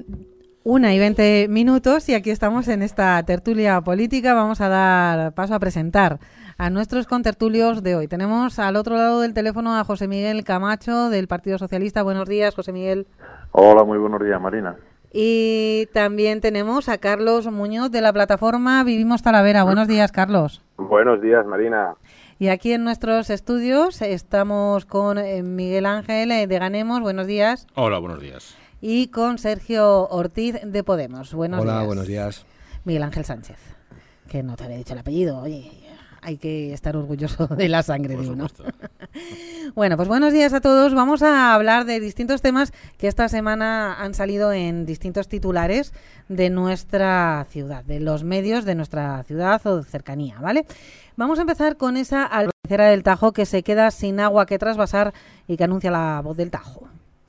1:20 y aquí estamos en esta tertulia política. Vamos a dar paso a presentar a nuestros contertulios de hoy. Tenemos al otro lado del teléfono a José Miguel Camacho del Partido Socialista. Buenos días, José Miguel. Hola, muy buenos días, Marina. Y también tenemos a Carlos Muñoz de la plataforma Vivimos Talavera. Buenos días, Carlos. Buenos días, Marina. Y aquí en nuestros estudios estamos con Miguel Ángel de Ganemos. Buenos días. Hola, buenos días. Y con Sergio Ortiz de Podemos. Buenos días. Hola, buenos días. Miguel Ángel Sánchez, que no te había dicho el apellido. Oye, hay que estar orgulloso de la sangre de uno. Bueno, pues buenos días a todos. Vamos a hablar de distintos temas que esta semana han salido en distintos titulares de nuestra ciudad, de los medios de nuestra ciudad o de cercanía, ¿vale? Vamos a empezar con esa albacera del Tajo que se queda sin agua que trasvasar y que anuncia la Voz del Tajo.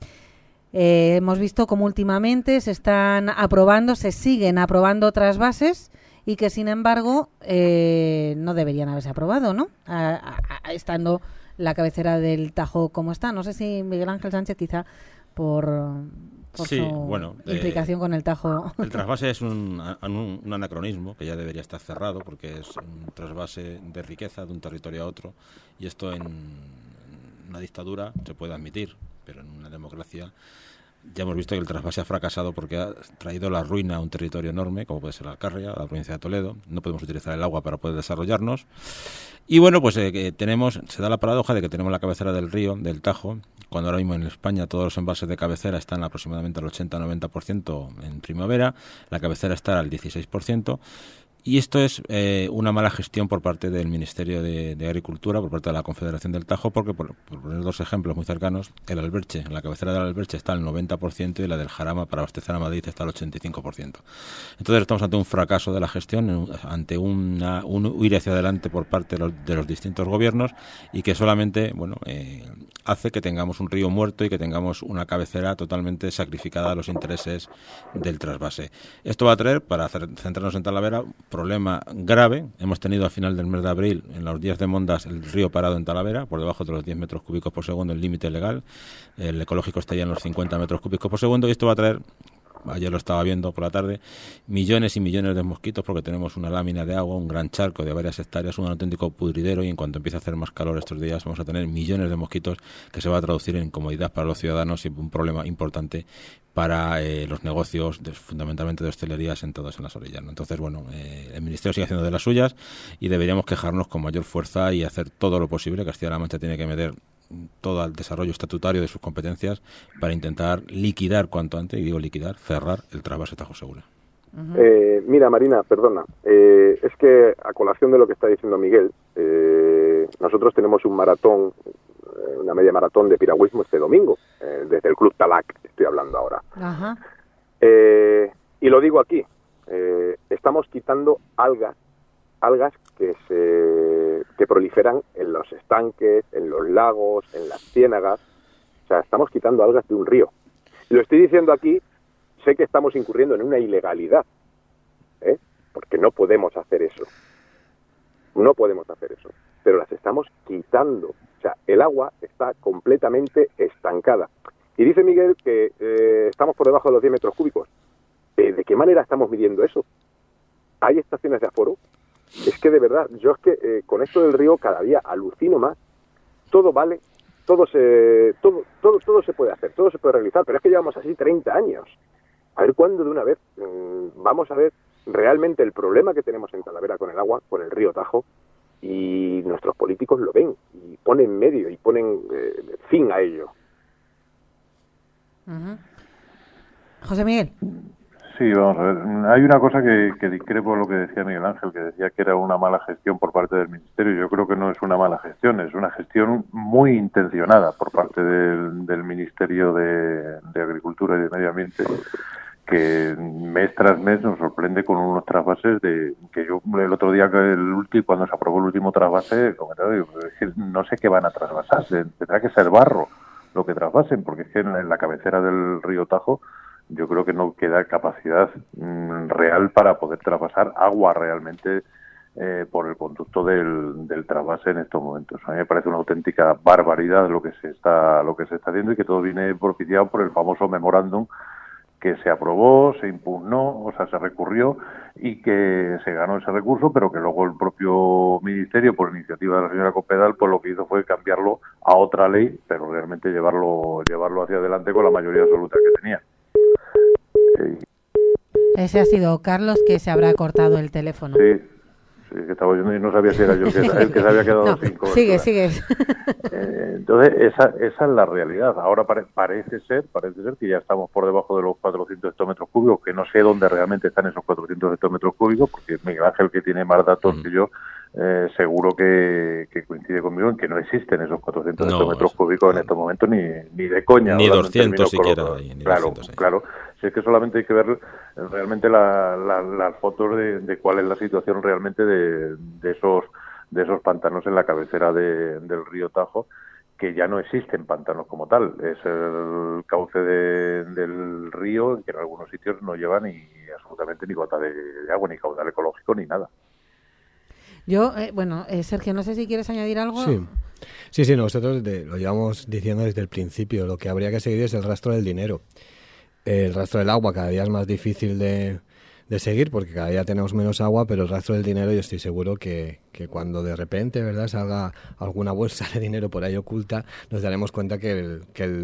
Hemos visto cómo últimamente se siguen aprobando trasvases y que sin embargo no deberían haberse aprobado, ¿no? Estando la cabecera del Tajo como está. No sé si Miguel Ángel Sánchez quizá por sí, su implicación con el Tajo. El trasvase es un anacronismo que ya debería estar cerrado porque es un trasvase de riqueza de un territorio a otro y esto en una dictadura se puede admitir, pero en una democracia ya hemos visto que el trasvase ha fracasado porque ha traído la ruina a un territorio enorme, como puede ser la Alcarria, la provincia de Toledo. No podemos utilizar el agua para poder desarrollarnos. Y bueno, pues se da la paradoja de que tenemos la cabecera del río, del Tajo, cuando ahora mismo en España todos los embalses de cabecera están aproximadamente al 80-90% en primavera, la cabecera está al 16%. Y esto es una mala gestión por parte del Ministerio de Agricultura, por parte de la Confederación del Tajo, porque, por poner dos ejemplos muy cercanos, el Alberche, la cabecera del Alberche está al 90% y la del Jarama para abastecer a Madrid está al 85%. Entonces estamos ante un fracaso de la gestión, ante un huir hacia adelante por parte de los distintos gobiernos y que solamente hace que tengamos un río muerto y que tengamos una cabecera totalmente sacrificada a los intereses del trasvase. Esto va a traer, para centrarnos en Talavera, problema grave. Hemos tenido a final del mes de abril, en los días de Mondas, el río parado en Talavera, por debajo de los 10 metros cúbicos por segundo, el límite legal. El ecológico está ya en los 50 metros cúbicos por segundo y esto va a traer, ayer lo estaba viendo por la tarde, millones y millones de mosquitos porque tenemos una lámina de agua, un gran charco de varias hectáreas, un auténtico pudridero y en cuanto empiece a hacer más calor estos días vamos a tener millones de mosquitos que se va a traducir en incomodidad para los ciudadanos y un problema importante para los negocios, fundamentalmente de hostelería, sentados en las orillas, ¿no? Entonces, el Ministerio sigue haciendo de las suyas y deberíamos quejarnos con mayor fuerza y hacer todo lo posible. Castilla-La Mancha tiene que meter todo el desarrollo estatutario de sus competencias para intentar liquidar cuanto antes, y digo liquidar, cerrar el trasvase Tajo Segura. Mira, Marina, perdona, es que a colación de lo que está diciendo Miguel, nosotros tenemos un maratón, una media maratón de piragüismo este domingo, desde el Club Talac, estoy hablando ahora. Ajá. Y lo digo aquí, estamos quitando algas que proliferan en los estanques, en los lagos, en las ciénagas. O sea, estamos quitando algas de un río. Y lo estoy diciendo aquí, sé que estamos incurriendo en una ilegalidad, porque no podemos hacer eso. No podemos hacer eso. Pero las estamos quitando. O sea, el agua está completamente estancada. Y dice Miguel que estamos por debajo de los 10 metros cúbicos. ¿De qué manera estamos midiendo eso? ¿Hay estaciones de aforo? Es que de verdad, yo es que con esto del río cada día alucino más. Todo vale, todo se puede hacer, todo se puede realizar, pero es que llevamos así 30 años. A ver cuándo de una vez vamos a ver realmente el problema que tenemos en Talavera con el agua, con el río Tajo, y nuestros políticos lo ven y ponen medio y ponen fin a ello. Uh-huh. José Miguel. Sí, vamos a ver. Hay una cosa que discrepo de lo que decía Miguel Ángel, que decía que era una mala gestión por parte del Ministerio. Yo creo que no es una mala gestión, es una gestión muy intencionada por parte del Ministerio de Agricultura y de Medio Ambiente, que mes tras mes nos sorprende con unos trasvases que yo el otro día, cuando se aprobó el último trasvase, comentaba, no sé qué van a trasvasar, tendrá que ser barro lo que trasvasen, porque es que en la cabecera del río Tajo yo creo que no queda capacidad real para poder trasvasar agua realmente por el conducto del trasvase en estos momentos. A mí me parece una auténtica barbaridad lo que se está haciendo y que todo viene propiciado por el famoso memorándum que se aprobó, se impugnó, o sea, se recurrió y que se ganó ese recurso, pero que luego el propio Ministerio, por iniciativa de la señora Cospedal, pues lo que hizo fue cambiarlo a otra ley, pero realmente llevarlo hacia adelante con la mayoría absoluta que tenía. Ese ha sido Carlos, que se habrá cortado el teléfono. Sí, que estaba oyendo y no sabía si era yo el que se había quedado sin cobertura. Sigue. Entonces, esa es la realidad. Ahora parece ser que ya estamos por debajo de los 400 hectómetros cúbicos, que no sé dónde realmente están esos 400 hectómetros cúbicos, porque Miguel Ángel, que tiene más datos que yo, seguro que coincide conmigo en que no existen esos 400 hectómetros cúbicos en estos momentos ni de coña. Ni 200 siquiera. Claro. Si es que solamente hay que ver realmente las fotos de cuál es la situación realmente de esos pantanos en la cabecera del río Tajo, que ya no existen pantanos como tal. Es el cauce del río, que en algunos sitios no lleva ni absolutamente ni gota de agua, ni caudal ecológico, ni nada. Yo, Sergio, no sé si quieres añadir algo. Sí, nosotros lo llevamos diciendo desde el principio. Lo que habría que seguir es el rastro del dinero. El rastro del agua cada día es más difícil de seguir porque cada día tenemos menos agua, pero el rastro del dinero yo estoy seguro que cuando de repente, ¿verdad?, salga alguna bolsa de dinero por ahí oculta, nos daremos cuenta que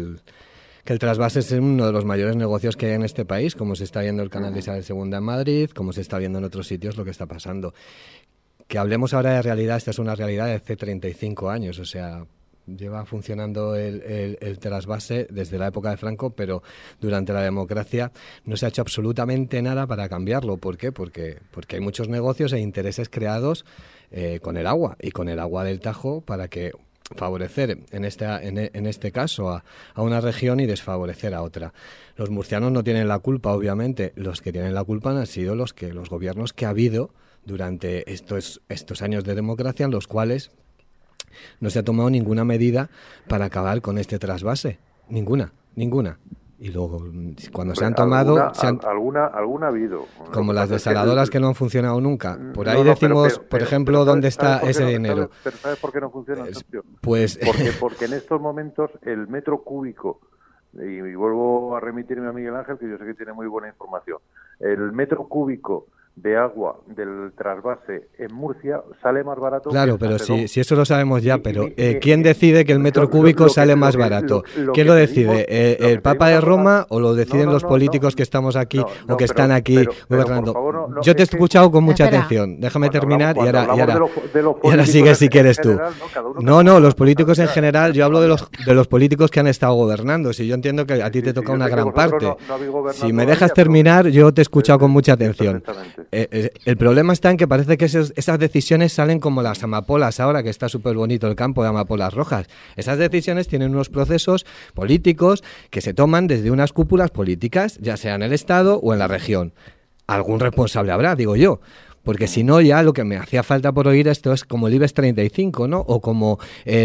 el trasvase es uno de los mayores negocios que hay en este país, como se está viendo el canal de Isabel II en Madrid, como se está viendo en otros sitios lo que está pasando. Que hablemos ahora de realidad, esta es una realidad de hace 35 años, o sea, lleva funcionando el trasvase desde la época de Franco, pero durante la democracia no se ha hecho absolutamente nada para cambiarlo. ¿Por qué? Porque hay muchos negocios e intereses creados con el agua y con el agua del Tajo para que favorecer en este caso a una región y desfavorecer a otra. Los murcianos no tienen la culpa, obviamente. Los que tienen la culpa han sido los gobiernos que ha habido durante estos años de democracia, en los cuales no se ha tomado ninguna medida para acabar con este trasvase. Ninguna. Y luego, cuando se han tomado... Alguna ha habido. Como las desaladoras que no han funcionado nunca. Por ahí decimos, por ejemplo, ¿dónde está ese dinero? ¿Sabes por qué no funcionan? Pues... Porque en estos momentos el metro cúbico, y vuelvo a remitirme a Miguel Ángel, que yo sé que tiene muy buena información, el metro cúbico de agua del trasvase en Murcia sale más barato. Claro, pero si eso lo sabemos ya, pero ¿quién decide que el metro cúbico sale más barato? ¿Quién lo decide? ¿El Papa de Roma o lo deciden los políticos que estamos aquí o que están aquí gobernando? Yo te he escuchado con mucha atención. Déjame terminar y ahora sigue si quieres tú. No, los políticos en general, yo hablo de los políticos que han estado gobernando. Si yo entiendo que a ti te toca una gran parte. Si me dejas terminar, yo te he escuchado con mucha atención. El problema está en que parece que esas decisiones salen como las amapolas ahora, que está súper bonito el campo de amapolas rojas. Esas decisiones tienen unos procesos políticos que se toman desde unas cúpulas políticas, ya sea en el Estado o en la región. Algún responsable habrá, digo yo. Porque si no, ya lo que me hacía falta por oír esto es como el IBEX 35, ¿no? O como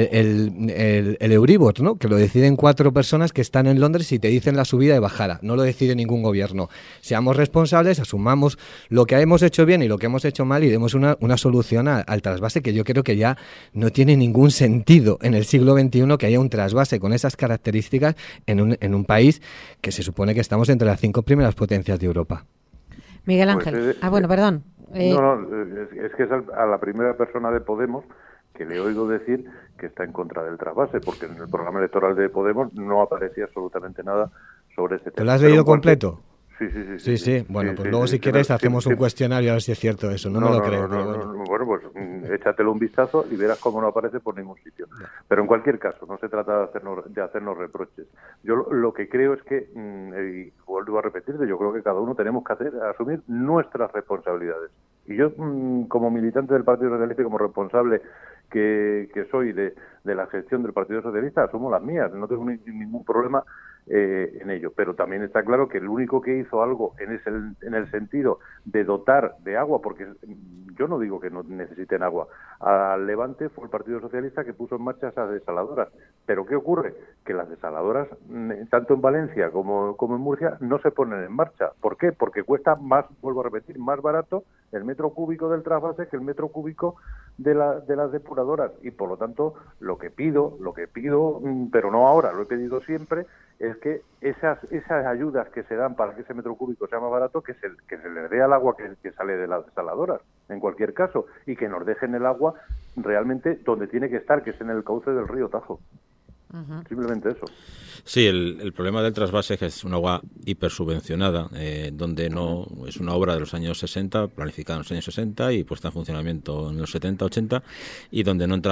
el Euribor, ¿no? Que lo deciden 4 personas que están en Londres y te dicen la subida y bajada. No lo decide ningún gobierno. Seamos responsables, asumamos lo que hemos hecho bien y lo que hemos hecho mal y demos una solución al trasvase, que yo creo que ya no tiene ningún sentido en el siglo XXI que haya un trasvase con esas características en un país que se supone que estamos entre las 5 primeras potencias de Europa. Miguel Ángel. Perdón. Es que es a la primera persona de Podemos que le he oído decir que está en contra del trasvase, porque en el programa electoral de Podemos no aparecía absolutamente nada sobre ese tema. ¿Te lo has leído completo? Sí. Bueno, pues luego si quieres hacemos un cuestionario a ver si es cierto eso. No me lo creo. Bueno, pues échatelo un vistazo y verás cómo no aparece por ningún sitio. Pero en cualquier caso, no se trata de hacernos reproches. Yo lo que creo es que, y vuelvo a repetirte, yo creo que cada uno tenemos que asumir nuestras responsabilidades. Y yo, como militante del Partido Socialista y como responsable que soy de la gestión del Partido Socialista, asumo las mías. No tengo ningún problema en ello, pero también está claro que el único que hizo algo en el sentido de dotar de agua, porque yo no digo que no necesiten agua, al Levante fue el Partido Socialista que puso en marcha esas desaladoras. Pero ¿qué ocurre? Que las desaladoras, tanto en Valencia como en Murcia, no se ponen en marcha. ¿Por qué? Porque cuesta más, vuelvo a repetir, más barato el metro cúbico del trasvase que el metro cúbico de las depuradoras, y por lo tanto lo que pido, pero no ahora, lo he pedido siempre, es que esas ayudas que se dan para que ese metro cúbico sea más barato, que se les dé al agua que sale de las desaladoras, en cualquier caso, y que nos dejen el agua realmente donde tiene que estar, que es en el cauce del río Tajo. Simplemente eso. Sí, el problema del trasvase es que es un agua hipersubvencionada, donde no es una obra de los años 60, planificada en los años 60 y puesta en funcionamiento en los 70, 80, y donde no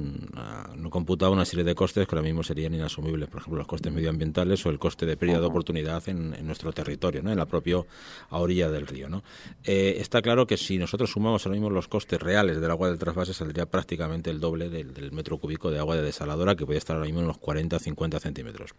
computaba una serie de costes que ahora mismo serían inasumibles, por ejemplo, los costes medioambientales o el coste de pérdida de oportunidad en nuestro territorio, ¿no? En la propia orilla del río, ¿no? Está claro que si nosotros sumamos ahora mismo los costes reales del agua del trasvase, saldría prácticamente el doble del metro cúbico de agua de desaladora, que puede estar ahora mismo en unos 40 o 50 centímetros.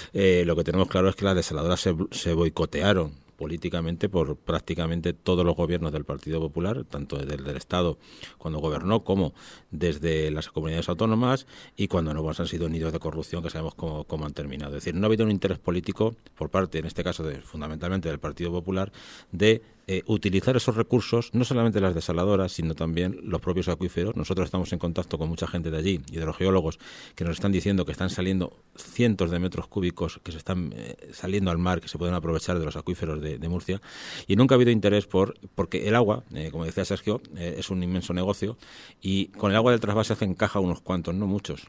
Lo que tenemos claro es que las desaladoras se boicotearon políticamente por prácticamente todos los gobiernos del Partido Popular, tanto desde el del Estado cuando gobernó como desde las comunidades autónomas, y cuando no han sido nidos de corrupción que sabemos cómo han terminado. Es decir, no ha habido un interés político por parte, en este caso fundamentalmente del Partido Popular, de utilizar esos recursos, no solamente las desaladoras, sino también los propios acuíferos. Nosotros estamos en contacto con mucha gente de allí, hidrogeólogos, que nos están diciendo que están saliendo cientos de metros cúbicos que se están saliendo al mar, que se pueden aprovechar de los acuíferos de Murcia, y nunca ha habido interés porque el agua, como decía Sergio, es un inmenso negocio, y con el agua del trasvase hacen caja unos cuantos, no muchos,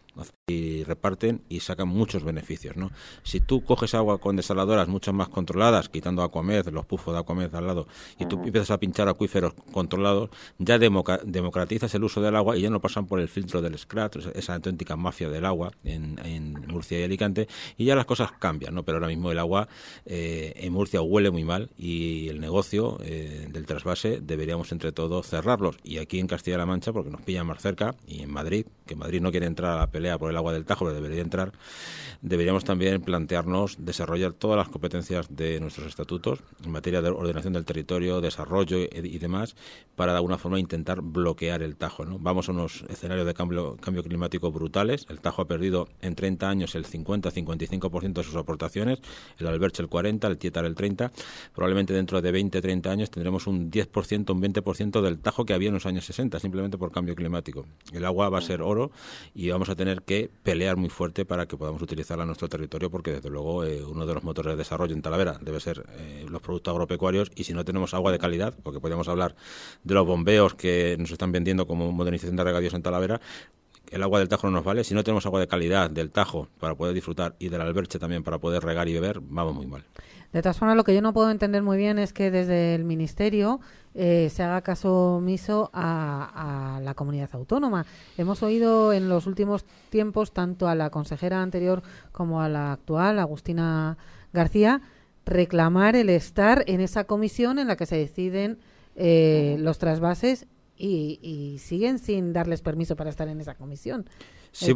y reparten y sacan muchos beneficios, ¿no? Si tú coges agua con desaladoras mucho más controladas, quitando Aquamed, los pufos de Aquamed al lado, y tú empiezas a pinchar acuíferos controlados, ya democratizas el uso del agua y ya no pasan por el filtro del SCRAT, esa auténtica mafia del agua en Murcia y Alicante, y ya las cosas cambian, ¿no? Pero ahora mismo el agua en Murcia huele muy mal, y el negocio del trasvase deberíamos entre todos cerrarlos. Y aquí en Castilla-La Mancha, porque nos pillan más cerca, y en Madrid, que Madrid no quiere entrar a la pelea por el agua del Tajo, pero debería entrar, deberíamos también plantearnos desarrollar todas las competencias de nuestros estatutos en materia de ordenación del territorio, desarrollo y demás, para de alguna forma intentar bloquear el Tajo, ¿no? Vamos a unos escenarios de cambio climático brutales. El Tajo ha perdido en 30 años el 50-55% de sus aportaciones, el Alberche el 40%, el Tietar el 30%. Probablemente dentro de 20-30 años tendremos un 10%, un 20% del Tajo que había en los años 60, simplemente por cambio climático. El agua va a ser oro y vamos a tener que pelear muy fuerte para que podamos utilizarla en nuestro territorio, porque desde luego uno de los motores de desarrollo en Talavera debe ser los productos agropecuarios, y si no tenemos agua de calidad, porque podemos hablar de los bombeos que nos están vendiendo como modernización de regadíos en Talavera, el agua del Tajo no nos vale. Si no tenemos agua de calidad del Tajo para poder disfrutar, y del Alberche también para poder regar y beber, vamos muy mal. De todas formas, lo que yo no puedo entender muy bien es que desde el Ministerio se haga caso omiso a la comunidad autónoma. Hemos oído en los últimos tiempos tanto a la consejera anterior como a la actual, Agustina García, reclamar el estar en esa comisión en la que se deciden los trasvases, y siguen sin darles permiso para estar en esa comisión. Sí,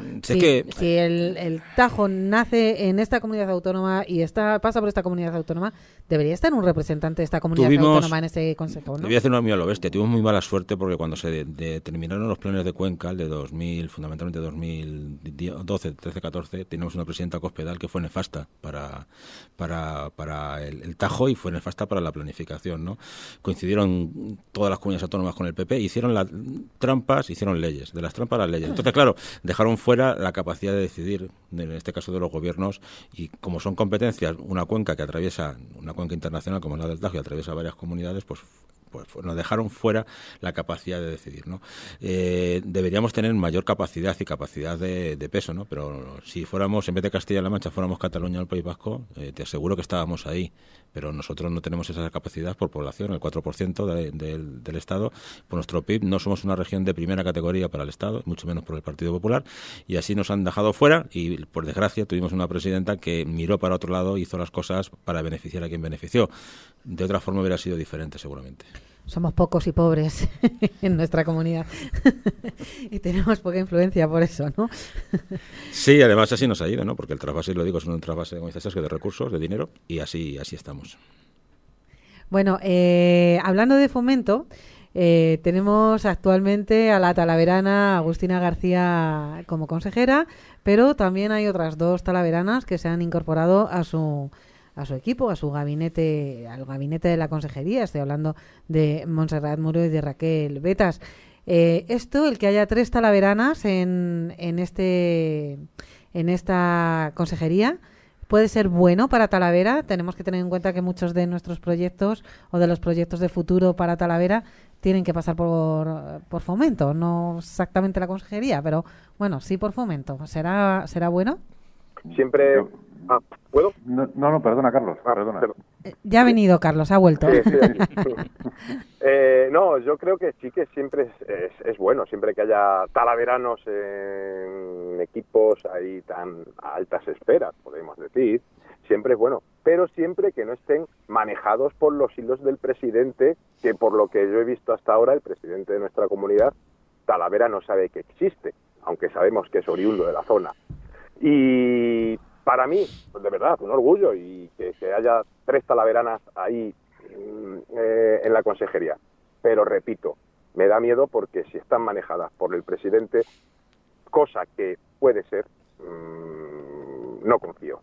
si el Tajo nace en esta comunidad autónoma y pasa por esta comunidad autónoma, debería estar un representante de esta comunidad autónoma en ese consejo, ¿no? Voy a hacer una mía a lo bestia. Tuvimos muy mala suerte porque cuando se determinaron los planes de Cuenca, el de 2000, fundamentalmente 2012, 13, 14, teníamos una presidenta Cospedal que fue nefasta para el Tajo, y fue nefasta para la planificación, ¿no? Coincidieron todas las comunidades autónomas con el PP, hicieron las trampas, hicieron leyes, de las trampas a las leyes. Entonces, claro, dejaron fuera la capacidad de decidir, en este caso de los gobiernos, y como son competencias, una cuenca internacional como es la del Tajo, y atraviesa varias comunidades, pues nos dejaron fuera la capacidad de decidir, ¿no? Deberíamos tener mayor capacidad y capacidad de peso, ¿no? Pero si fuéramos, en vez de Castilla-La Mancha, fuéramos Cataluña o el País Vasco, te aseguro que estábamos ahí. Pero nosotros no tenemos esa capacidad por población, el 4% del Estado. Por nuestro PIB no somos una región de primera categoría para el Estado, mucho menos por el Partido Popular, y así nos han dejado fuera, y por desgracia tuvimos una presidenta que miró para otro lado, hizo las cosas para beneficiar a quien benefició. De otra forma hubiera sido diferente, seguramente. Somos pocos y pobres en nuestra comunidad y tenemos poca influencia por eso, ¿no? Sí, además así nos ha ido, ¿no? Porque el trasvase, lo digo, es un trasvase, como dices, de recursos, de dinero, y así estamos. Bueno, hablando de fomento, tenemos actualmente a la talaverana Agustina García como consejera, pero también hay otras dos talaveranas que se han incorporado a su equipo, a su gabinete, al gabinete de la consejería. Estoy hablando de Montserrat Muro y de Raquel Betas. El que haya 3 talaveranas en esta consejería, puede ser bueno para Talavera. Tenemos que tener en cuenta que muchos de nuestros proyectos o de los proyectos de futuro para Talavera tienen que pasar por Fomento, no exactamente la consejería, pero bueno, sí por Fomento. ¿Será bueno? Siempre... ¿Puedo? No, perdona, Carlos. Perdona. Ya ha venido Carlos, ha vuelto. Sí, no, yo creo que sí que siempre es bueno, siempre que haya talaveranos en equipos ahí tan a altas esferas, podemos decir, siempre es bueno, pero siempre que no estén manejados por los hilos del presidente, que por lo que yo he visto hasta ahora, el presidente de nuestra comunidad, Talavera no sabe que existe, aunque sabemos que es oriundo de la zona. Y para mí, pues de verdad, un orgullo y que haya 3 talaveranas ahí en la consejería. Pero repito, me da miedo porque si están manejadas por el presidente, cosa que puede ser, no confío.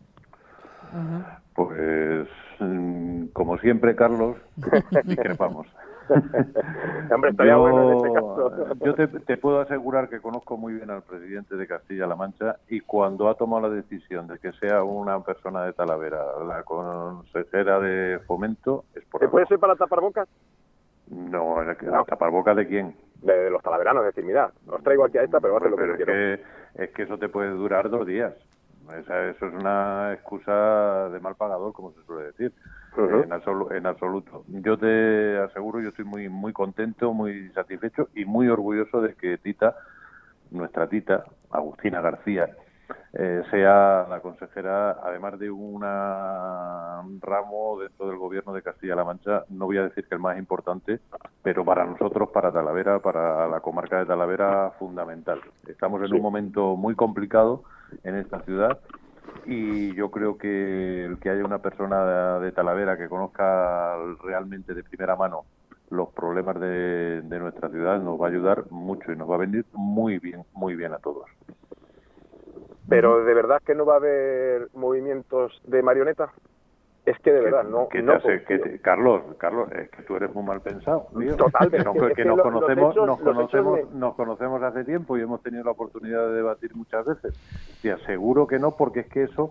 Pues, como siempre, Carlos, discrepamos. Hombre, estaría bueno en este caso. Yo te puedo asegurar que conozco muy bien al presidente de Castilla-La Mancha y cuando ha tomado la decisión de que sea una persona de Talavera la consejera de Fomento es por algo. ¿Puede ser para tapar bocas? No, ¿tapar bocas de quién? De los talaveranos, es decir, mira, os traigo aquí a esta, pero va a hacer lo que yo quiero. Es que eso te puede durar 2 días. Eso es una excusa de mal pagador, como se suele decir. En absoluto. Yo te aseguro, yo estoy muy muy contento, muy satisfecho y muy orgulloso de que nuestra Tita, Agustina García, sea la consejera, además de un ramo dentro del gobierno de Castilla-La Mancha, no voy a decir que el más importante, pero para nosotros, para Talavera, para la comarca de Talavera, fundamental. Estamos en un momento muy complicado en esta ciudad y yo creo que el que haya una persona de Talavera que conozca realmente de primera mano los problemas de nuestra ciudad nos va a ayudar mucho y nos va a venir muy bien a todos. Pero ¿de verdad que no va a haber movimientos de marioneta? Es que de verdad, no. Carlos, es que tú eres muy mal pensado, tío. Totalmente. Nos conocemos hace tiempo y hemos tenido la oportunidad de debatir muchas veces. Te aseguro que no, porque es que eso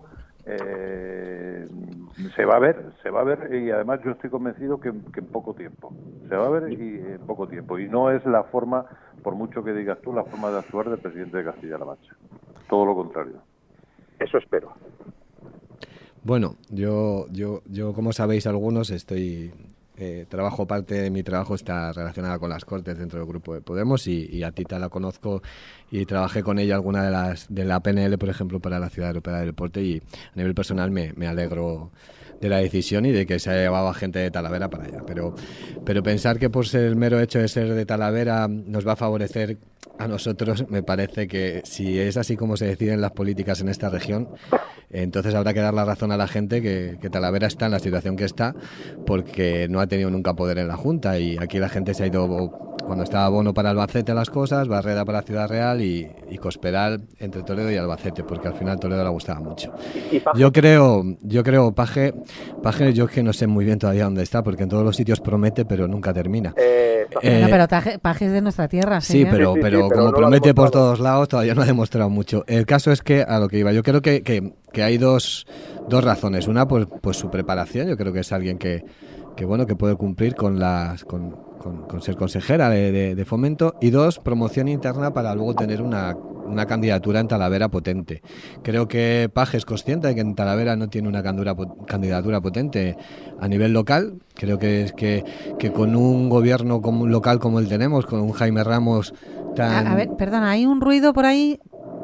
se va a ver y además yo estoy convencido que en poco tiempo. Se va a ver y en poco tiempo. Y no es la forma, por mucho que digas tú, la forma de actuar del presidente de Castilla-La Mancha. Todo lo contrario. Eso espero. Bueno, yo como sabéis algunos, trabajo, parte de mi trabajo está relacionada con las Cortes dentro del grupo de Podemos y a Tita la conozco y trabajé con ella alguna de la PNL, por ejemplo, para la Ciudad Europea del Deporte y a nivel personal me alegro de la decisión y de que se haya llevado a gente de Talavera para allá. Pero pensar que por ser el mero hecho de ser de Talavera nos va a favorecer a nosotros, me parece que si es así como se deciden las políticas en esta región, entonces habrá que dar la razón a la gente que Talavera está en la situación que está porque no ha tenido nunca poder en la Junta y aquí la gente se ha ido, cuando estaba Bono para Albacete las cosas, Barreda para Ciudad Real y Cospedal entre Toledo y Albacete, porque al final Toledo le gustaba mucho. Yo creo, Paje, yo es que no sé muy bien todavía dónde está, porque en todos los sitios promete, pero nunca termina. Pero Paje es de nuestra tierra, ¿sí? Sí, pero como no promete por todos lados, todavía no ha demostrado mucho. El caso es que, a lo que iba, yo creo que hay dos razones. Una, pues su preparación. Yo creo que es alguien que puede cumplir con ser consejera de Fomento. Y dos, promoción interna para luego tener una candidatura en Talavera potente. Creo que Paje es consciente de que en Talavera no tiene una candidatura potente a nivel local. Creo que con un gobierno local como el tenemos, con un Jaime Ramos tan... A ver, perdona, hay un ruido por ahí.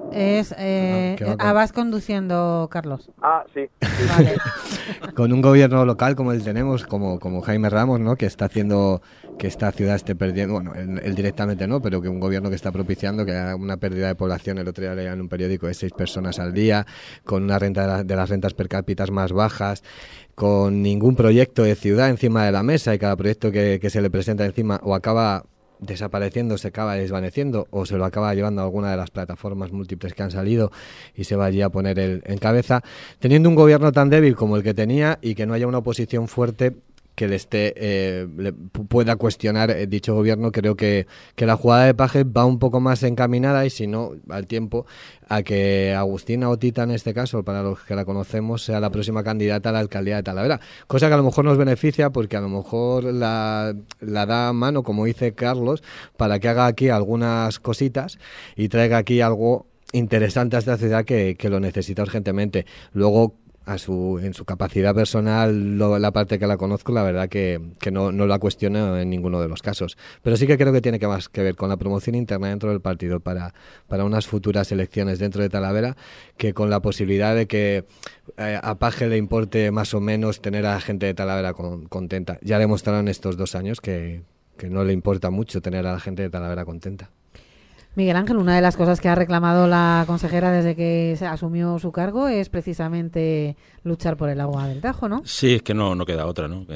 Vas conduciendo, Carlos. Sí. Vale. Con un gobierno local como el tenemos, como Jaime Ramos, ¿no? Que está haciendo que esta ciudad esté perdiendo, bueno, él directamente no, pero que un gobierno que está propiciando que haya una pérdida de población. El otro día leía en un periódico de 6 personas al día, con una renta de las rentas per cápita más bajas, con ningún proyecto de ciudad encima de la mesa y cada proyecto que se le presenta encima o acaba desapareciendo, se acaba desvaneciendo o se lo acaba llevando a alguna de las plataformas múltiples que han salido y se va allí a poner él en cabeza, teniendo un gobierno tan débil como el que tenía y que no haya una oposición fuerte pueda cuestionar dicho gobierno. Creo que la jugada de Paje va un poco más encaminada, y si no, al tiempo, a que Agustina Otita, en este caso, para los que la conocemos, sea la próxima candidata a la alcaldía de Talavera, cosa que a lo mejor nos beneficia, porque a lo mejor la da mano, como dice Carlos, para que haga aquí algunas cositas y traiga aquí algo interesante a esta ciudad que lo necesita urgentemente. Luego, en su capacidad personal, la parte que la conozco, la verdad que no la cuestiono en ninguno de los casos, pero sí que creo que tiene más que ver con la promoción interna dentro del partido para unas futuras elecciones dentro de Talavera, que con la posibilidad de que a Paje le importe más o menos tener a la gente de Talavera contenta. Ya demostraron estos 2 años que no le importa mucho tener a la gente de Talavera contenta. Miguel Ángel, una de las cosas que ha reclamado la consejera desde que se asumió su cargo es precisamente luchar por el agua del Tajo, ¿no? Sí, es que no queda otra, ¿no?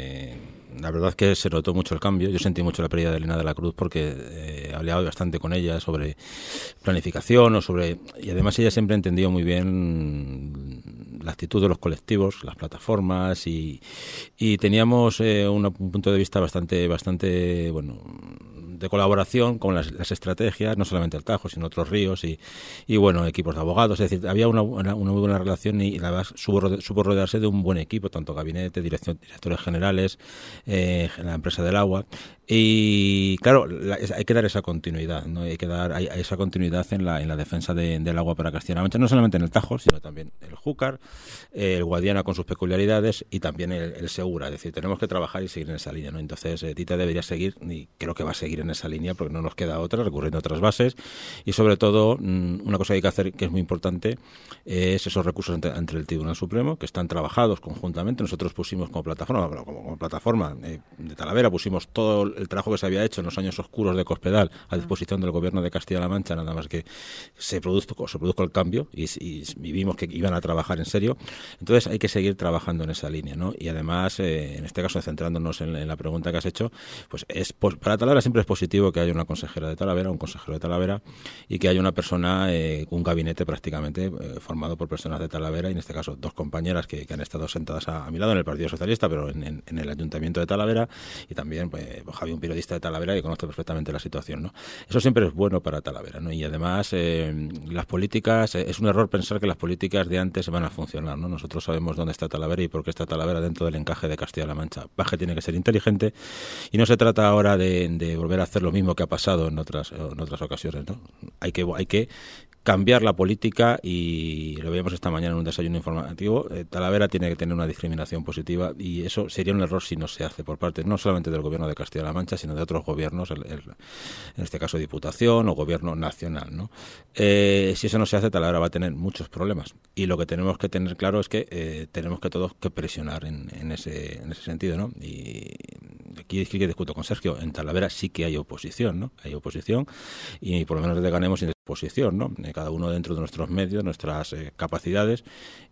La verdad es que se notó mucho el cambio. Yo sentí mucho la pérdida de Elena de la Cruz, porque he hablado bastante con ella sobre planificación y además ella siempre ha entendido muy bien la actitud de los colectivos, las plataformas, y teníamos un punto de vista bastante bueno, de colaboración con las estrategias, no solamente el Tajo, sino otros ríos y bueno, equipos de abogados. Es decir, había una muy buena relación, y la verdad supo rodearse de un buen equipo, tanto gabinete, directores generales, la empresa del agua. Y claro, hay que dar esa continuidad, ¿no? Hay que dar esa continuidad en la defensa del agua para Castilla-La Mancha, no solamente en el Tajo, sino también el Júcar, el Guadiana con sus peculiaridades, y también el Segura. Es decir, tenemos que trabajar y seguir en esa línea, ¿no? Entonces, Tita debería seguir, y creo que va a seguir en esa línea, porque no nos queda otra, recurriendo a otras bases. Y sobre todo, una cosa que hay que hacer, que es muy importante, es esos recursos entre el Tribunal Supremo, que están trabajados conjuntamente. Nosotros pusimos como plataforma de Talavera, pusimos todo el trabajo que se había hecho en los años oscuros de Cospedal a disposición del gobierno de Castilla-La Mancha, nada más que se produzca el cambio y vimos que iban a trabajar en serio. Entonces hay que seguir trabajando en esa línea, ¿no? Y además, en este caso, centrándonos en la pregunta que has hecho, pues para Talavera siempre es positivo que haya una consejera de Talavera, un consejero de Talavera, y que haya una persona, un gabinete prácticamente formado por personas de Talavera, y en este caso 2 compañeras que han estado sentadas a mi lado en el Partido Socialista, pero en el Ayuntamiento de Talavera, y también pues Javi, un periodista de Talavera que conoce perfectamente la situación, ¿no? Eso siempre es bueno para Talavera, ¿no? Y además, las políticas, es un error pensar que las políticas de antes van a funcionar, ¿no? Nosotros sabemos dónde está Talavera y por qué está Talavera dentro del encaje de Castilla-La Mancha. Paje tiene que ser inteligente, y no se trata ahora de volver a hacer lo mismo que ha pasado en otras ocasiones, ¿no? Hay que cambiar la política, y lo veíamos esta mañana en un desayuno informativo. Talavera tiene que tener una discriminación positiva, y eso sería un error si no se hace por parte no solamente del gobierno de Castilla-La Mancha, sino de otros gobiernos, en este caso Diputación o gobierno nacional, ¿no? Si eso no se hace, Talavera va a tener muchos problemas, y lo que tenemos que tener claro es que tenemos que todos que presionar en ese sentido, ¿no? Y aquí es que discuto con Sergio, en Talavera sí que hay oposición, ¿no? Hay oposición, y por lo menos le ganemos sin oposición, ¿no? Cada uno dentro de nuestros medios, nuestras capacidades,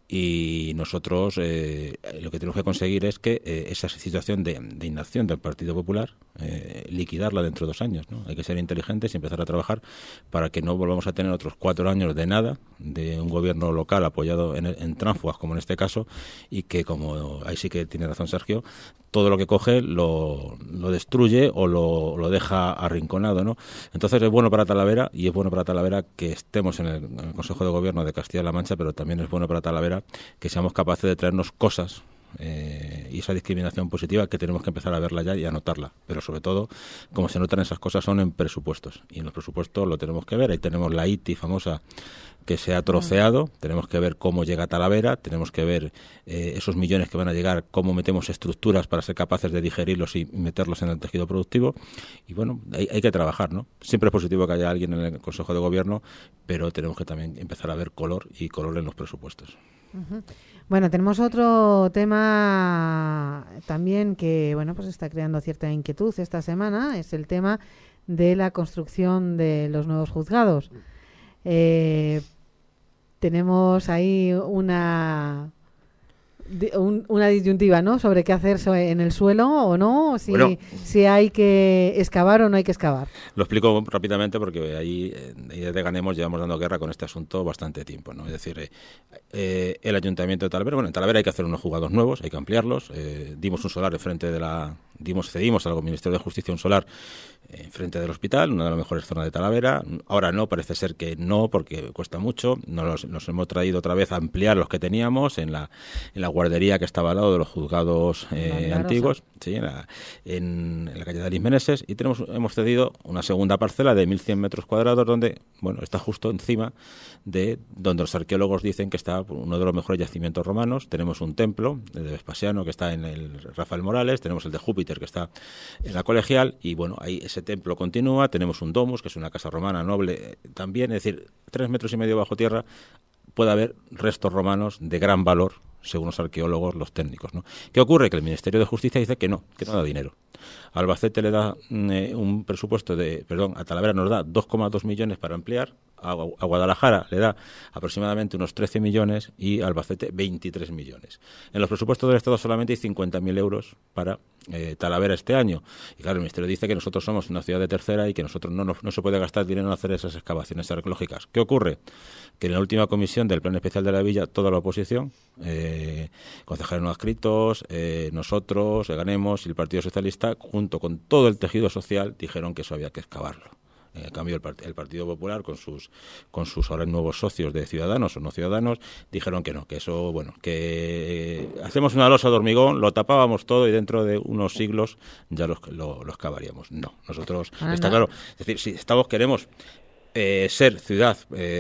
y nosotros lo que tenemos que conseguir es que esa situación de inacción del Partido Popular, liquidarla dentro de 2 años, ¿no? Hay que ser inteligentes y empezar a trabajar para que no volvamos a tener otros 4 años de nada, de un gobierno local apoyado en tránsfugas, como en este caso, y que, como ahí sí que tiene razón Sergio, todo lo que coge lo destruye o lo deja arrinconado, ¿no? Entonces es bueno para Talavera, y es bueno para Talavera que estemos en el Consejo de Gobierno de Castilla-La Mancha, pero también es bueno para Talavera que seamos capaces de traernos cosas, y esa discriminación positiva que tenemos que empezar a verla ya y a notarla, pero sobre todo, como se notan esas cosas, son en presupuestos, y en los presupuestos lo tenemos que ver. Ahí tenemos la ITI famosa que se ha troceado, tenemos que ver cómo llega Talavera, tenemos que ver esos millones que van a llegar, cómo metemos estructuras para ser capaces de digerirlos y meterlos en el tejido productivo, y bueno, hay que trabajar, ¿no? Siempre es positivo que haya alguien en el Consejo de Gobierno, pero tenemos que también empezar a ver color en los presupuestos. Uh-huh. Bueno, tenemos otro tema también que, bueno, pues está creando cierta inquietud esta semana, es el tema de la construcción de los nuevos juzgados. Tenemos ahí una una disyuntiva, ¿no? Sobre qué hacer en el suelo o no, si hay que excavar o no hay que excavar. Lo explico rápidamente porque ahí desde Ganemos llevamos dando guerra con este asunto bastante tiempo, ¿no? Es decir, el Ayuntamiento de Talavera, en Talavera hay que hacer unos juzgados nuevos, hay que ampliarlos. Dimos un solar cedimos al Ministerio de Justicia un solar enfrente del hospital, una de las mejores zonas de Talavera. Ahora no, parece ser que no, porque cuesta mucho. Nos hemos traído otra vez a ampliar los que teníamos en la guardería que estaba al lado de los juzgados antiguos, sí, en la calle de Alis Meneses, y hemos cedido una segunda parcela de 1.100 metros cuadrados donde, está justo encima de donde los arqueólogos dicen que está uno de los mejores yacimientos romanos. Tenemos un templo, el de Vespasiano, que está en el Rafael Morales, tenemos el de Júpiter, que está en la Colegial, y ahí ese templo continúa. Tenemos un domus, que es una casa romana noble también, es decir, 3,5 metros bajo tierra. Puede haber restos romanos de gran valor, según los arqueólogos, los técnicos, ¿no? ¿Qué ocurre? Que el Ministerio de Justicia dice que no da dinero. A Albacete le da un presupuesto a Talavera nos da 2,2 millones para ampliar, a Guadalajara le da aproximadamente unos 13 millones y a Albacete 23 millones. En los presupuestos del Estado solamente hay 50.000 euros para Talavera este año. Y claro, el Ministerio dice que nosotros somos una ciudad de tercera y que nosotros no se puede gastar dinero en hacer esas excavaciones arqueológicas. ¿Qué ocurre? Que en la última comisión del Plan Especial de la Villa, toda la oposición, concejales no adscritos, nosotros, Ganemos y el Partido Socialista, junto con todo el tejido social, dijeron que eso había que excavarlo. En cambio, el Partido Popular, con sus ahora nuevos socios de Ciudadanos o no Ciudadanos, dijeron que no, que eso, que hacemos una losa de hormigón, lo tapábamos todo y dentro de unos siglos ya lo excavaríamos. No, nosotros, está claro, es decir, si queremos ser ciudad,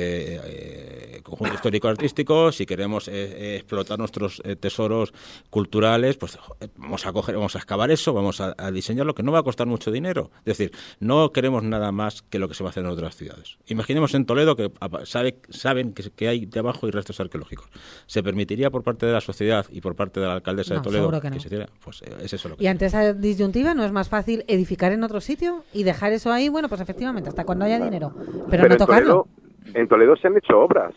conjunto histórico-artístico, si queremos explotar nuestros tesoros culturales, pues vamos a excavar eso, vamos a diseñarlo, que no va a costar mucho dinero. Es decir, no queremos nada más que lo que se va a hacer en otras ciudades. Imaginemos en Toledo, que saben que hay debajo y restos arqueológicos. ¿Se permitiría por parte de la sociedad y por parte de la alcaldesa de Toledo que se hiciera? Pues es eso lo que... ¿Y ante esa disyuntiva no es más fácil edificar en otro sitio y dejar eso ahí? Bueno, pues efectivamente, hasta cuando haya dinero. Pero no tocarlo. En Toledo se han hecho obras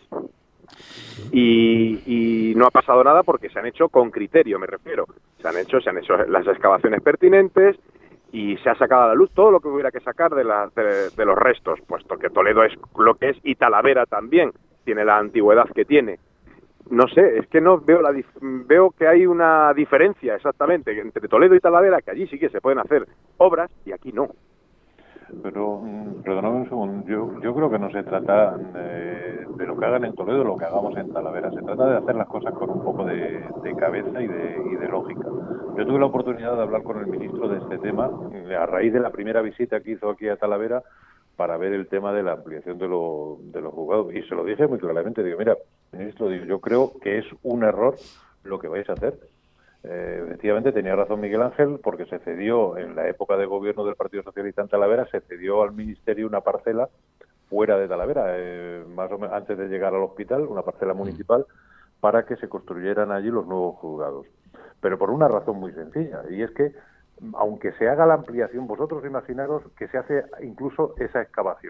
y no ha pasado nada porque se han hecho con criterio, me refiero. Se han hecho las excavaciones pertinentes y se ha sacado a la luz todo lo que hubiera que sacar de los restos, puesto que Toledo es lo que es y Talavera también tiene la antigüedad que tiene. No sé, es que no veo que hay una diferencia exactamente entre Toledo y Talavera, que allí sí que se pueden hacer obras y aquí no. Pero, perdóname un segundo, yo creo que no se trata de lo que hagan en Toledo, lo que hagamos en Talavera. Se trata de hacer las cosas con un poco de cabeza y de lógica. Yo tuve la oportunidad de hablar con el ministro de este tema a raíz de la primera visita que hizo aquí a Talavera para ver el tema de la ampliación de los juzgados. Y se lo dije muy claramente, digo, mira, ministro, yo creo que es un error lo que vais a hacer. Efectivamente tenía razón Miguel Ángel, porque se cedió en la época de gobierno del Partido Socialista en Talavera, se cedió al Ministerio una parcela fuera de Talavera, más o menos antes de llegar al hospital, una parcela municipal, para que se construyeran allí los nuevos juzgados. Pero por una razón muy sencilla, y es que aunque se haga la ampliación, vosotros imaginaros que se hace incluso esa excavación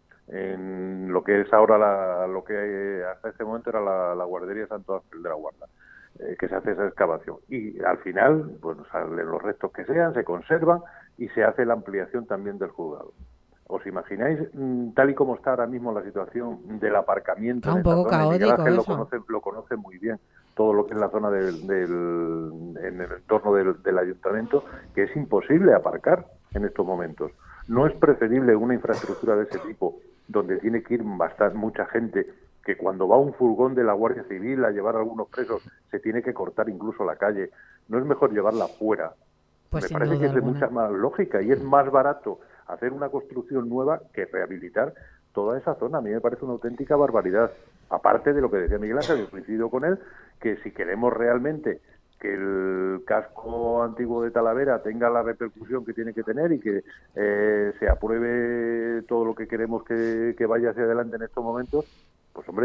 en lo que es ahora lo que hasta este momento era la guardería Santo Ángel de la Guarda, que se hace esa excavación y al final salen los restos que sean, se conservan y se hace la ampliación también del juzgado. ¿Os imagináis tal y como está ahora mismo la situación del aparcamiento? Un poco caótico eso. Lo conoce muy bien, todo lo que es la zona en el entorno del ayuntamiento, que es imposible aparcar en estos momentos. ¿No es preferible una infraestructura de ese tipo, donde tiene que ir mucha gente, que cuando va un furgón de la Guardia Civil a llevar a algunos presos se tiene que cortar incluso la calle? ¿No es mejor llevarla fuera? Pues me parece que es de mucha más lógica y es más barato hacer una construcción nueva que rehabilitar toda esa zona. A mí me parece una auténtica barbaridad. Aparte de lo que decía Miguel Ángel, yo coincido con él, que si queremos realmente que el casco antiguo de Talavera tenga la repercusión que tiene que tener y que se apruebe todo lo que queremos que vaya hacia adelante en estos momentos, pues hombre,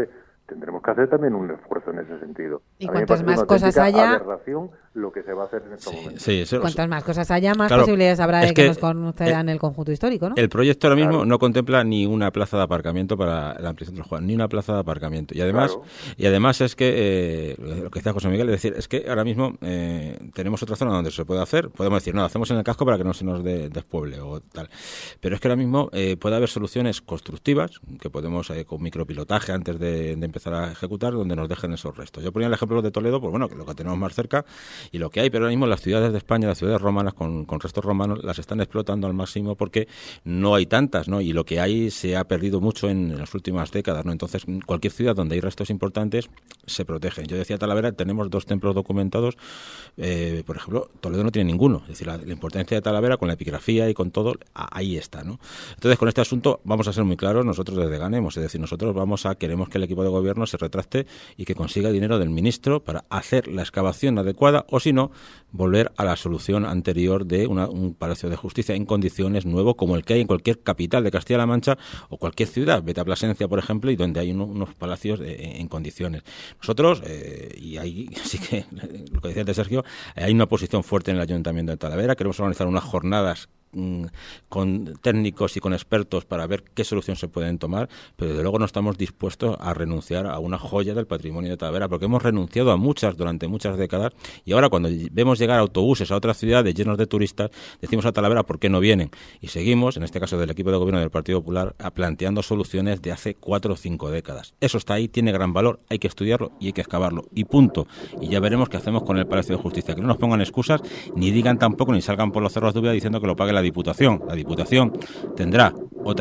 tendremos que hacer también un esfuerzo en ese sentido. Y cuantas más cosas haya, lo que se va a hacer en estos momentos. Sí, cuantas más cosas haya, más posibilidades habrá de que nos concedan el conjunto histórico, ¿no? El proyecto ahora mismo no contempla ni una plaza de aparcamiento para la ampliación del juego, ni una plaza de aparcamiento. Y además es que lo que decía José Miguel, es decir, es que ahora mismo tenemos otra zona donde se puede hacer. Podemos decir, no, hacemos en el casco para que no se nos despueble o tal. Pero es que ahora mismo puede haber soluciones constructivas que podemos con micropilotaje antes de empezar a ejecutar, donde nos dejen esos restos. Yo ponía el ejemplo de Toledo, pues bueno, que lo que tenemos más cerca y lo que hay, pero ahora mismo las ciudades de España, las ciudades romanas con restos romanos, las están explotando al máximo porque no hay tantas, ¿no? Y lo que hay se ha perdido mucho en las últimas décadas, ¿no? Entonces, cualquier ciudad donde hay restos importantes se protegen. Yo decía Talavera, tenemos 2 templos documentados, por ejemplo, Toledo no tiene ninguno. Es decir, la importancia de Talavera con la epigrafía y con todo, ahí está, ¿no? Entonces, con este asunto vamos a ser muy claros nosotros desde Ganemos, es decir, nosotros queremos que el equipo de gobierno se retracte y que consiga dinero del ministro para hacer la excavación adecuada o, si no, volver a la solución anterior de un palacio de justicia en condiciones nuevo como el que hay en cualquier capital de Castilla-La Mancha o cualquier ciudad. Vete a Plasencia, por ejemplo, y donde hay unos palacios en condiciones. Nosotros, y ahí sí que, lo que decía antes Sergio, hay una posición fuerte en el Ayuntamiento de Talavera. Queremos organizar unas jornadas con técnicos y con expertos para ver qué solución se pueden tomar, pero desde luego no estamos dispuestos a renunciar a una joya del patrimonio de Talavera, porque hemos renunciado a muchas durante muchas décadas, y ahora cuando vemos llegar autobuses a otras ciudades llenos de turistas, decimos a Talavera ¿por qué no vienen? Y seguimos, en este caso del equipo de gobierno del Partido Popular, planteando soluciones de hace 4 o 5 décadas. Eso está ahí, tiene gran valor, hay que estudiarlo y hay que excavarlo, y punto. Y ya veremos qué hacemos con el Palacio de Justicia, que no nos pongan excusas, ni digan tampoco, ni salgan por los cerros de Úbeda diciendo que lo pague la Diputación. La Diputación tendrá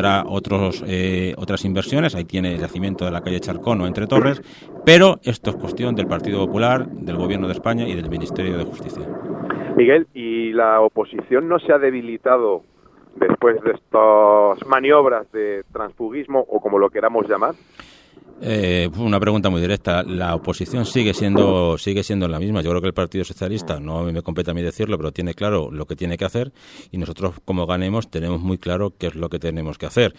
otras inversiones, ahí tiene el yacimiento de la calle Charcón o Entre Torres, pero esto es cuestión del Partido Popular, del Gobierno de España y del Ministerio de Justicia. Miguel, ¿y la oposición no se ha debilitado después de estas maniobras de transfugismo o como lo queramos llamar? Una pregunta muy directa. La oposición sigue siendo la misma. Yo creo que el Partido Socialista, no me compete a mí decirlo, pero tiene claro lo que tiene que hacer, y nosotros, como Ganemos, tenemos muy claro qué es lo que tenemos que hacer.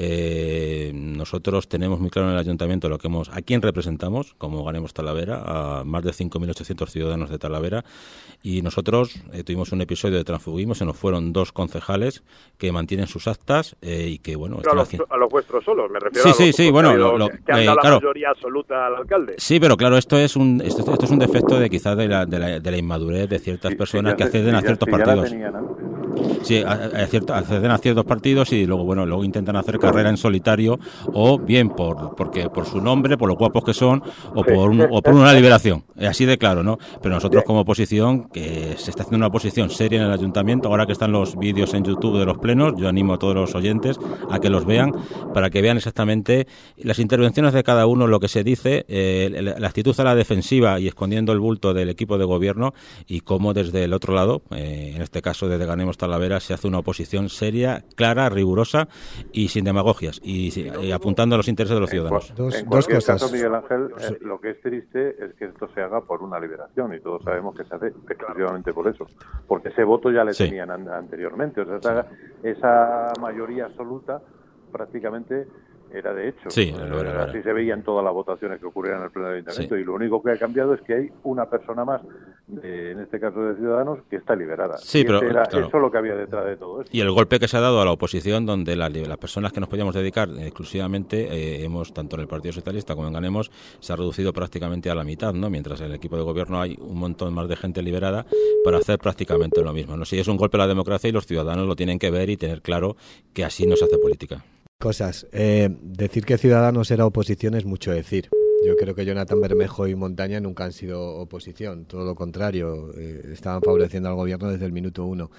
Nosotros tenemos muy claro en el Ayuntamiento a quién representamos, como Ganemos Talavera, a más de 5.800 ciudadanos de Talavera, y nosotros tuvimos un episodio de transfugismo, se nos fueron 2 concejales que mantienen sus actas y que, bueno... Pero a los vuestros solos, me refiero sí, bueno... la mayoría absoluta al alcalde. Sí, pero claro, esto es un defecto de quizás de la inmadurez de ciertas personas que acceden a ciertos partidos. Sí, acceden a ciertos partidos y luego intentan hacer carrera en solitario, o bien porque por su nombre, por lo guapos que son, o por una liberación. Así de claro, ¿no? Pero nosotros como oposición, que se está haciendo una oposición seria en el Ayuntamiento, ahora que están los vídeos en YouTube de los plenos, yo animo a todos los oyentes a que los vean, para que vean exactamente las intervenciones de cada uno, lo que se dice, la actitud a la defensiva y escondiendo el bulto del equipo de gobierno, y cómo desde el otro lado, en este caso desde Ganemos Talavera, se hace una oposición seria, clara, rigurosa y sin demagogias, y apuntando a los intereses de los ciudadanos. Dos cosas. Caso, Miguel Ángel, lo que es triste es que esto se haga por una liberación, y todos sabemos que se hace exclusivamente por eso, porque ese voto ya le tenían anteriormente. O sea, esa mayoría absoluta prácticamente era de hecho. Sí, así se veían todas las votaciones que ocurrían en el pleno del Ayuntamiento, y lo único que ha cambiado es que hay una persona más, en este caso de Ciudadanos, que está liberada. Sí, pero eso es lo que había detrás de todo esto. Y el golpe que se ha dado a la oposición, donde las personas que nos podíamos dedicar exclusivamente, tanto en el Partido Socialista como en Ganemos, se ha reducido prácticamente a la mitad, ¿no? Mientras en el equipo de gobierno hay un montón más de gente liberada para hacer prácticamente lo mismo, ¿no? Sí, es un golpe a la democracia, y los ciudadanos lo tienen que ver y tener claro que así no se hace política. Cosas. Decir que Ciudadanos era oposición es mucho decir. Yo creo que Jonathan Bermejo y Montaña nunca han sido oposición, todo lo contrario, estaban favoreciendo al gobierno desde el minuto 1.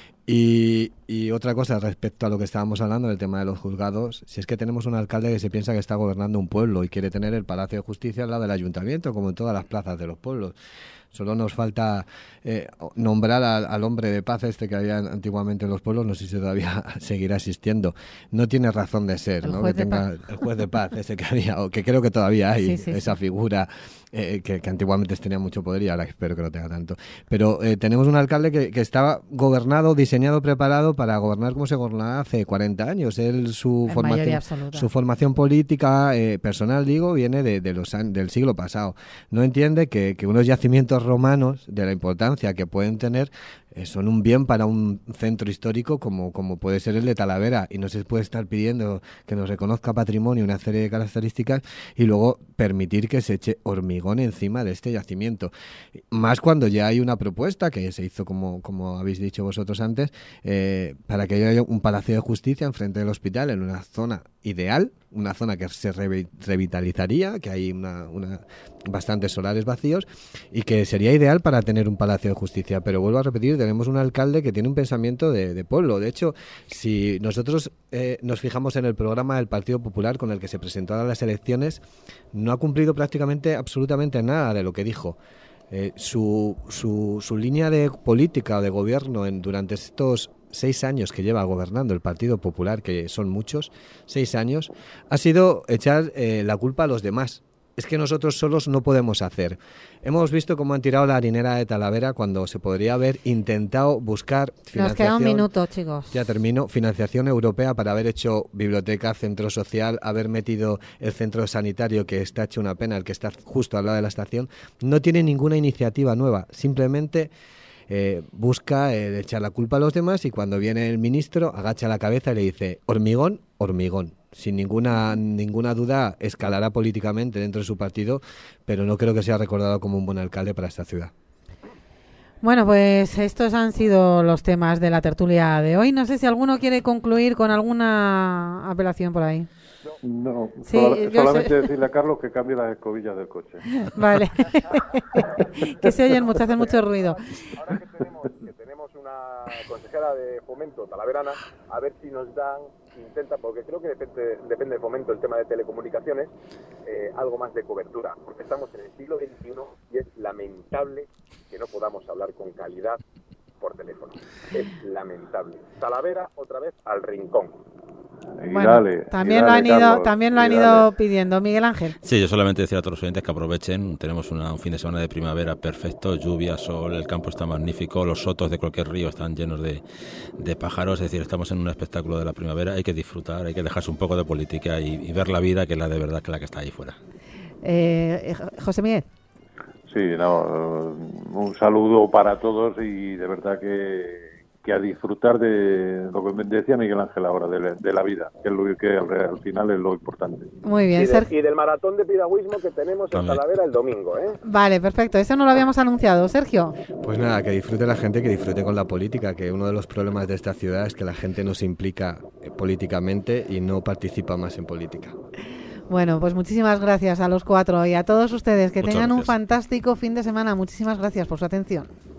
Y otra cosa respecto a lo que estábamos hablando del tema de los juzgados, si es que tenemos un alcalde que se piensa que está gobernando un pueblo y quiere tener el Palacio de Justicia al lado del Ayuntamiento, como en todas las plazas de los pueblos. Solo nos falta nombrar al hombre de paz que había antiguamente en los pueblos, no sé si todavía seguirá existiendo. No tiene razón de ser, ¿no? Que tenga el juez de paz ese que había, o que creo que todavía hay, esa figura que antiguamente tenía mucho poder y ahora espero que no tenga tanto. Pero tenemos un alcalde que estaba gobernado, diseñado, preparado para gobernar como se gobernaba hace 40 años. Su formación política personal, digo, viene del siglo pasado. No entiende que unos yacimientos romanos, de la importancia que pueden tener, son un bien para un centro histórico como puede ser el de Talavera, y no se puede estar pidiendo que nos reconozca patrimonio una serie de características y luego permitir que se eche hormigón encima de este yacimiento. Más cuando ya hay una propuesta que se hizo, como habéis dicho vosotros antes, para que haya un palacio de justicia enfrente del hospital, en una zona ideal, una zona que se revitalizaría, que hay bastantes solares vacíos y que sería ideal para tener un palacio de justicia. Pero vuelvo a repetir, tenemos un alcalde que tiene un pensamiento de pueblo. De hecho, si nosotros nos fijamos en el programa del Partido Popular con el que se presentó a las elecciones, no ha cumplido prácticamente absolutamente nada de lo que dijo. Su línea de política o de gobierno durante estos 6 años que lleva gobernando el Partido Popular, que son muchos, 6 años, ha sido echar la culpa a los demás. Es que nosotros solos no podemos hacer. Hemos visto cómo han tirado la harinera de Talavera cuando se podría haber intentado buscar financiación. Nos queda un minuto, chicos. Ya termino. Financiación europea para haber hecho biblioteca, centro social, haber metido el centro sanitario, que está hecho una pena, el que está justo al lado de la estación. No tiene ninguna iniciativa nueva. Simplemente busca echar la culpa a los demás, y cuando viene el ministro agacha la cabeza y le dice hormigón, hormigón. Sin ninguna duda escalará políticamente dentro de su partido, pero no creo que sea recordado como un buen alcalde para esta ciudad. Bueno, pues estos han sido los temas de la tertulia de hoy. No sé si alguno quiere concluir con alguna apelación por ahí. No, sí, solamente decirle a Carlos que cambie las escobillas del coche. Vale. Que se oyen mucho, hacen mucho ruido. Ahora que tenemos una consejera de Fomento talaverana, a ver si nos intenta, porque creo que depende del Fomento, el tema de telecomunicaciones, algo más de cobertura, porque estamos en el siglo XXI y es lamentable que no podamos hablar con calidad por teléfono. Es lamentable. Talavera otra vez al rincón. Bueno, también lo han ido pidiendo. Miguel Ángel. Sí, yo solamente decir a todos los oyentes que aprovechen. Tenemos un fin de semana de primavera perfecto, lluvia, sol, el campo está magnífico, los sotos de cualquier río están llenos de pájaros, es decir, estamos en un espectáculo de la primavera. Hay que disfrutar, hay que dejarse un poco de política y ver la vida, que es la de verdad, que la que está ahí fuera. José Miguel. Sí, un saludo para todos y de verdad que a disfrutar de lo que decía Miguel Ángel ahora, de la vida, que al final es lo importante. Muy bien. Y del maratón de piragüismo que tenemos en Talavera el domingo, ¿eh? Vale, perfecto. Eso no lo habíamos anunciado. Sergio. Pues nada, que disfrute la gente, que disfrute con la política, que uno de los problemas de esta ciudad es que la gente no se implica políticamente y no participa más en política. Bueno, pues muchísimas gracias a los 4 y a todos ustedes. Que Muchas tengan gracias. Un fantástico fin de semana. Muchísimas gracias por su atención.